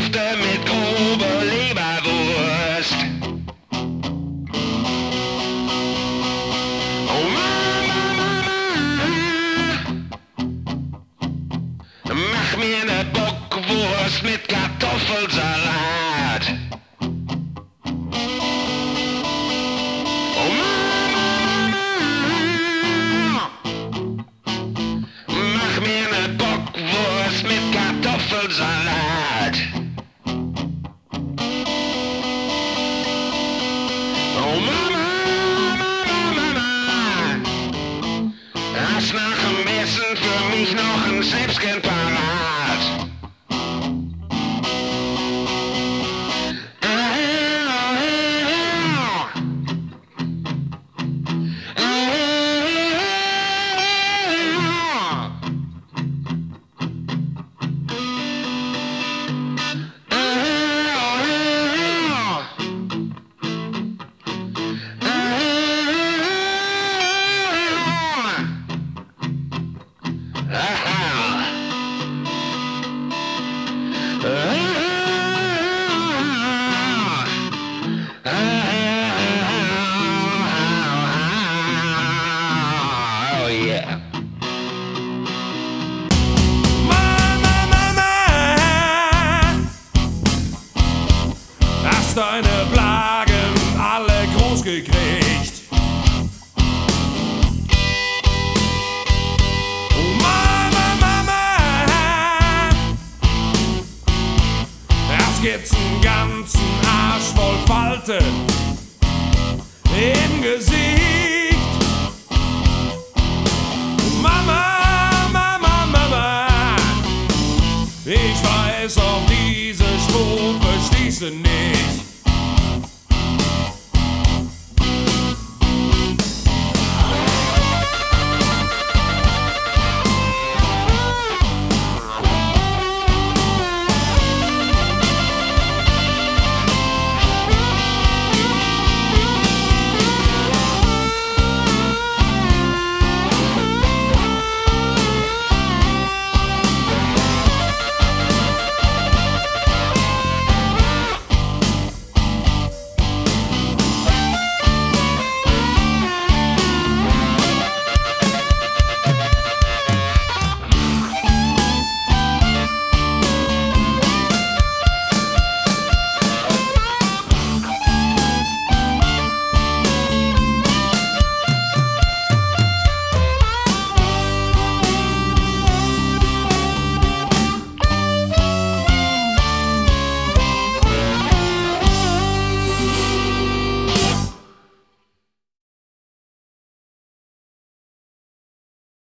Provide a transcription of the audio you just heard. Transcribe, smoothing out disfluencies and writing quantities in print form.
Hälfte mit grober Leberwurst. Oh Mama, Mama, mach mir ne Bockwurst mit Kartoffelsalat. Oh Mama, mach mir ne Bockwurst mit Kartoffelsalat. Oh Mama, Mama, hast nach dem Essen für mich noch ein Selbstkind parat? Oh yeah. Mama, Mama, hast deine Plagen alle groß gekriegt? Oh Mama, Mama, erst gibt's einen ganzen Arsch voll Falten im Gesicht. Mama, Mama, Mama, ich weiß, auf diese Strophe stehst du nicht.